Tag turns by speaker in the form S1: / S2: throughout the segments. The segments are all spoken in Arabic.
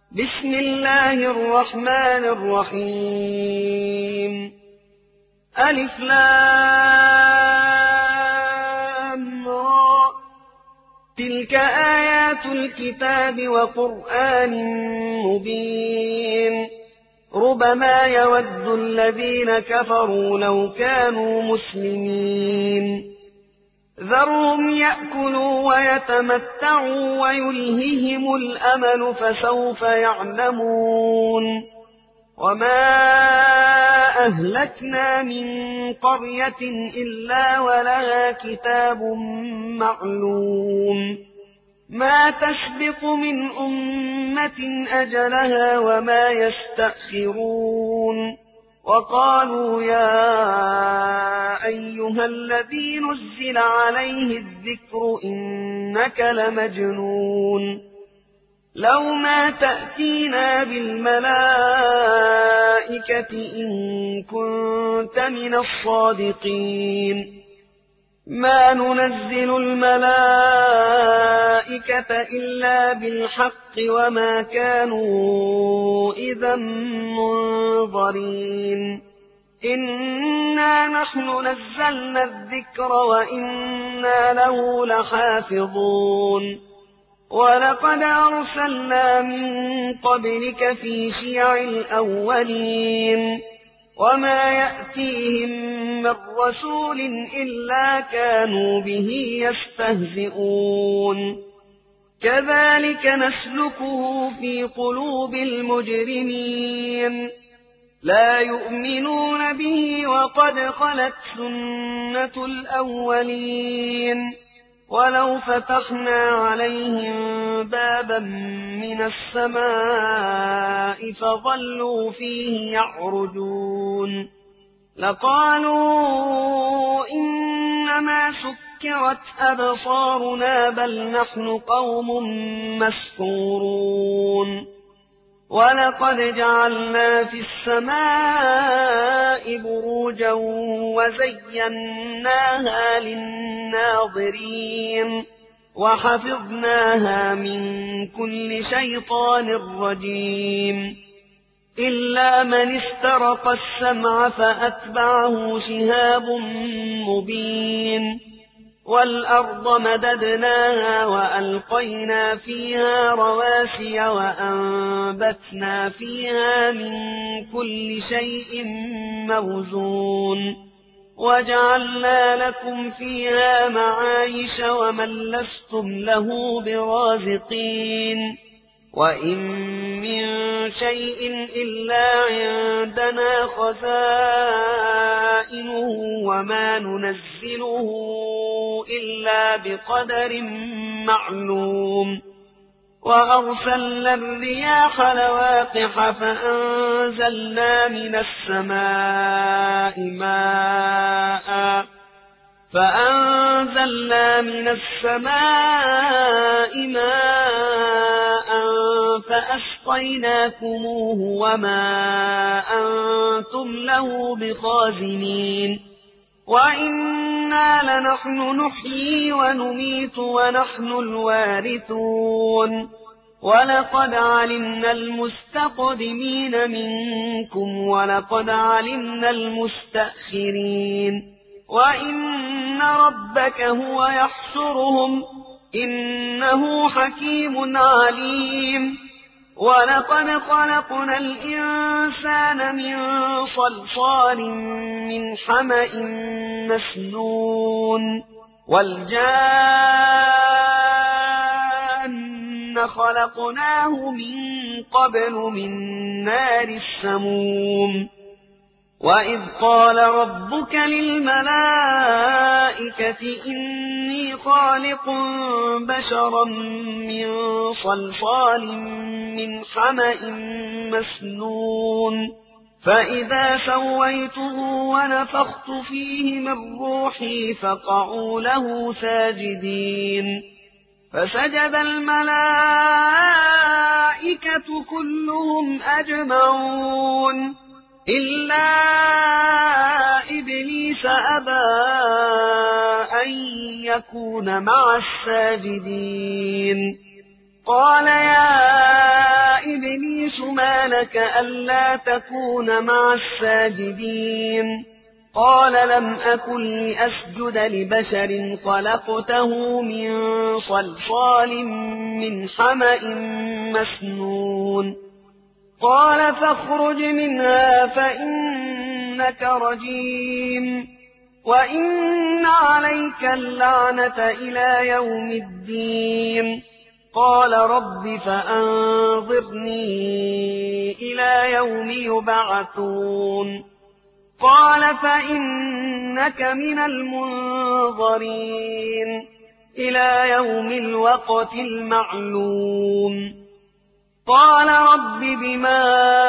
S1: بسم الله الرحمن الرحيم. ألف لام را. تلك آيات الكتاب وقرآن مبين. ربما يود الذين كفروا لو كانوا مسلمين. ذرهم يأكلوا ويتمتعوا ويلههم الأمل فسوف يعلمون. وما أهلكنا من قرية إلا ولها كتاب معلوم. ما تسبق من أمة أجلها وما يستأخرون. وقالوا يا أيها الذي نزل عليه الذكر إنك لمجنون. لو ما تأتينا بالملائكة إن كنت من الصادقين. ما ننزل الملائكة إلا بالحق وما كانوا إذا منظرين. إنا نحن نزلنا الذكر وإنا له لحافظون. ولقد أرسلنا من قبلك في شيع الأولين. وما يأتيهم من رسول إلا كانوا به يستهزئون. كذلك نسلكه في قلوب المجرمين. لا يؤمنون به وقد خلت سنة الأولين. ولو فتحنا عليهم بابا من السماء فظلوا فيه يعرجون لقالوا إنما سكرت أبصارنا بل نحن قوم مسحورون. ولقد جعلنا في السماء بروجا وزيناها للناظرين وحفظناها من كل شيطان رجيم. إلا من استرق السمع فأتبعه شهاب مبين. والأرض مددناها وألقينا فيها رواسي وأنبتنا فيها من كل شيء موزون. وجعلنا لكم فيها معايش ومن لستم له برازقين. وإن من شيء إلا عندنا خزائنه وما ننزله إلا بقدر معلوم. وأرسلنا الرياح لواقح فأنزلنا من السماء ماء فأسقيناكموه وما أنتم له بخازنين. وإنا لنحن نحيي ونميت ونحن الوارثون. ولقد علمنا المستقدمين منكم ولقد علمنا المستأخرين. وإن ربك هو يحشرهم إنه حكيم عليم. ولقد خلقنا الإنسان من صلصال من حمأ مسنون. والجان خلقناه من قبل من نار السموم. وإذ قال ربك للملائكة إني خالق بشرا من صلصال من حمأ مسنون. فإذا سويته ونفخت فيه من روحي فقعوا له ساجدين. فسجد الملائكة كلهم أجمعون إلا إبليس أبى أن يكون مع الساجدين. قال يا إبليس لك ألا تكون مع الساجدين؟ قال لم أكن لأسجد لبشر خلقته من صلصال من حمأ مسنون. قال فاخرج منها فإنك رجيم وإن عليك اللعنة إلى يوم الدين. قال رب فأنظرني إلى يوم يبعثون. قال فإنك من المنظرين إلى يوم الوقت المعلوم. قال رب بما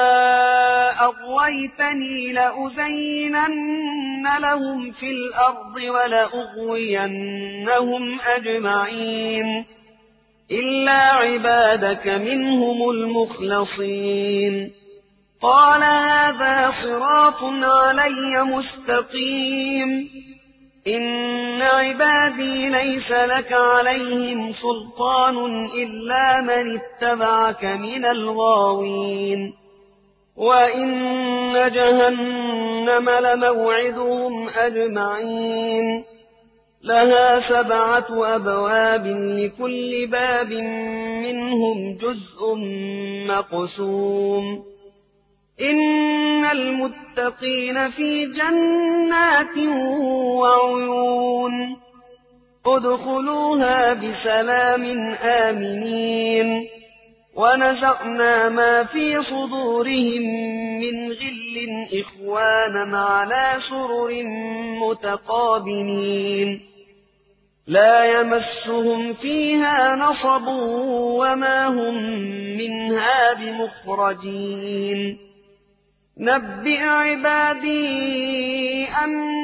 S1: أغويتني لأزينن لهم في الأرض ولأغوينهم أجمعين إلا عبادك منهم المخلصين. قال هذا صراط علي مستقيم إن عبادي ليس لك عليهم سلطان إلا من اتبعك من الغاوين. وإن جهنم لموعدهم أجمعين لها 7 أبواب لكل باب منهم جزء مقسوم. إن المتقين في جنات وعيون ادخلوها بسلام آمنين. ونزعنا ما في صدورهم من غل إخوانا على سرر متقابلين لا يمسهم فيها نصب وما هم منها بمخرجين. نبئ عبادي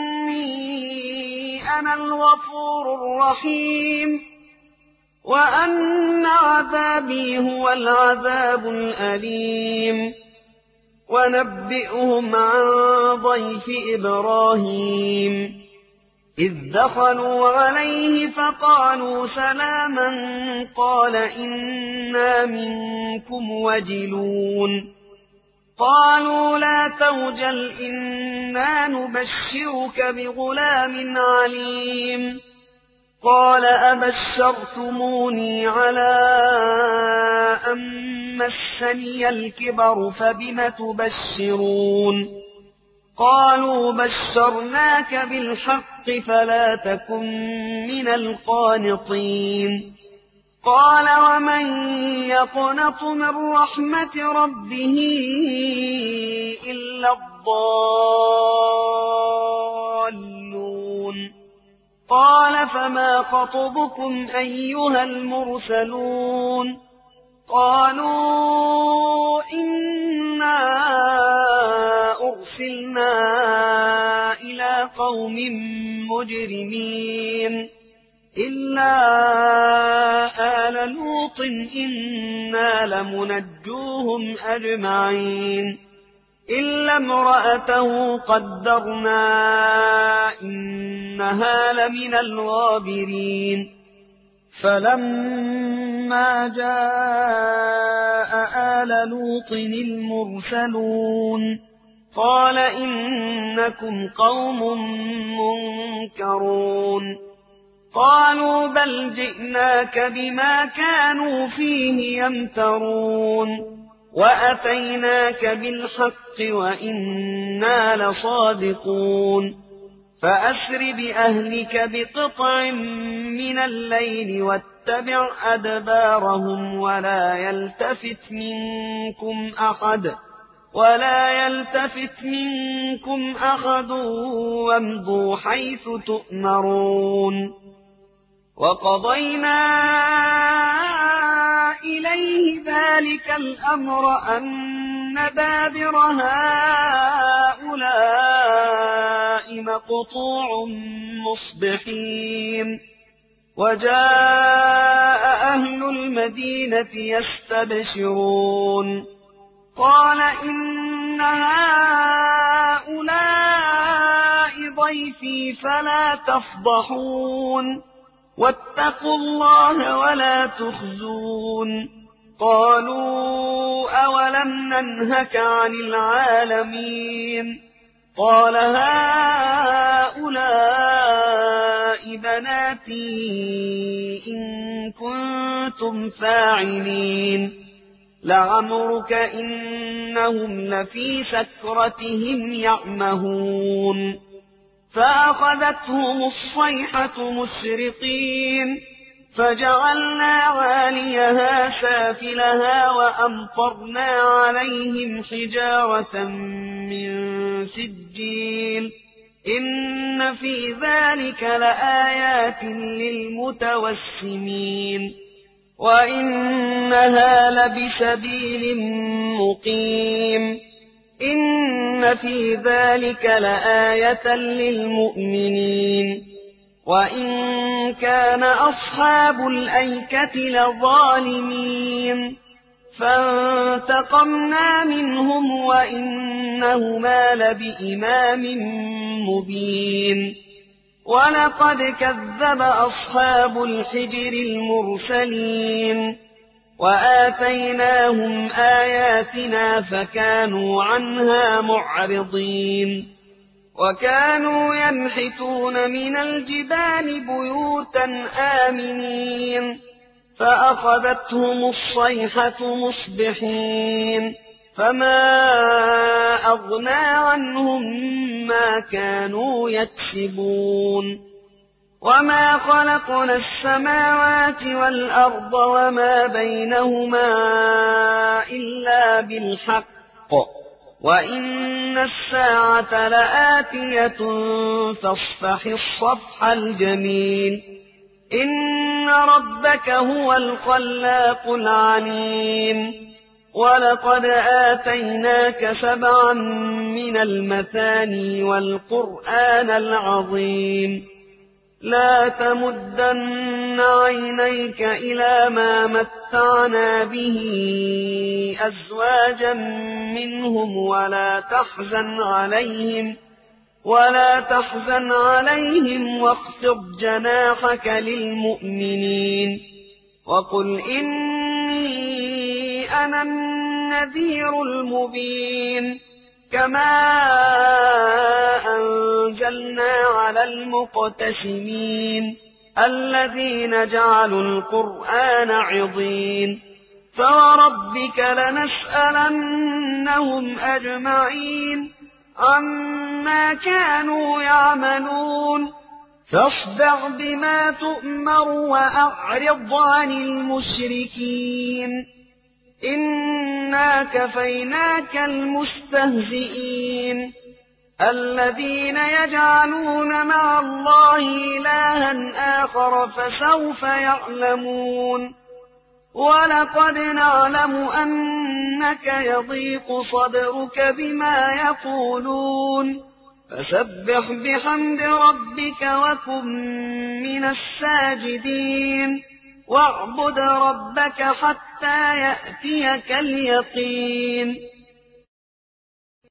S1: أني أنا الغفور الرحيم وأن عذابي هو العذاب الأليم. ونبئهم عن ضيف إبراهيم إذ دخلوا عليه فقالوا سلاما قال إنا منكم وجلون. قالوا لا توجل إنا نبشرك بغلام عليم. قال أبشرتموني على أن مسني الكبر فبم تبشرون؟ قالوا بشرناك بالحق فلا تكن من القانطين. قال ومن يقنط من رحمة ربه إلا الضالون. قال فما خطبكم أيها المرسلون؟ قالوا إنا أرسلنا إلى قوم مجرمين إلا آل لوط إنا لمنجوهم أجمعين إلا امرأته قدرنا إنها لمن الغابرين. فلما جاء آل لوط المرسلون قال إنكم قوم منكرون. قالوا بل جئناك بما كانوا فيه يمترون وأتيناك بالحق وإنا لصادقون. فأسر بأهلك بقطع من الليل واتبع أدبارهم ولا يلتفت منكم أحد وامضوا حيث تؤمرون. وقضينا إليه ذلك الأمر أن دابر هؤلاء مقطوع مصبحين. وجاء أهل المدينة يستبشرون قال إن هؤلاء ضيفي فلا تفضحون واتقوا الله ولا تخزون. قالوا أولم ننهك عن العالمين قال هؤلاء بناتي إن كنتم فاعلين لعمرك إنهم لفي سكرتهم يعمهون فأخذتهم الصيحة مشرقين فجعلنا عاليها سافلها وأمطرنا عليهم حجارة من سجيل إن في ذلك لآيات للمتوسمين وإنها لبسبيل مقيم إن في ذلك لآية للمؤمنين وإن كان أصحاب الأيكة لظالمين فانتقمنا منهم وإنهما لبإمام مبين ولقد كذب أصحاب الحجر المرسلين وآتيناهم آياتنا فكانوا عنها معرضين وكانوا ينحتون من الجبال بيوتا آمنين فأخذتهم الصيحة مصبحين فما أغنى عنهم ما كانوا يكسبون وما خلقنا السماوات والأرض وما بينهما إلا بالحق وإن الساعة لآتية فاصفح الصفح الجميل إن ربك هو الخلاق العليم ولقد آتيناك 7 من المثاني والقرآن العظيم لا تمدن عينيك إلى ما متعنا به أزواجا منهم ولا تحزن عليهم واخفض جناحك للمؤمنين وقل إني أنا النذير المبين كما أنزلنا على المقتسمين الذين جعلوا القرآن عضين فوربك لنسألنهم أجمعين عما كانوا يعملون فاصدع بما تؤمر وأعرض عن المشركين إنا كفيناك المستهزئين الذين يجعلون مع الله إلها آخر فسوف يعلمون ولقد نعلم أنك يضيق صدرك بما يقولون فسبح بحمد ربك وكن من الساجدين واعبد ربك حتى يأتيك اليقين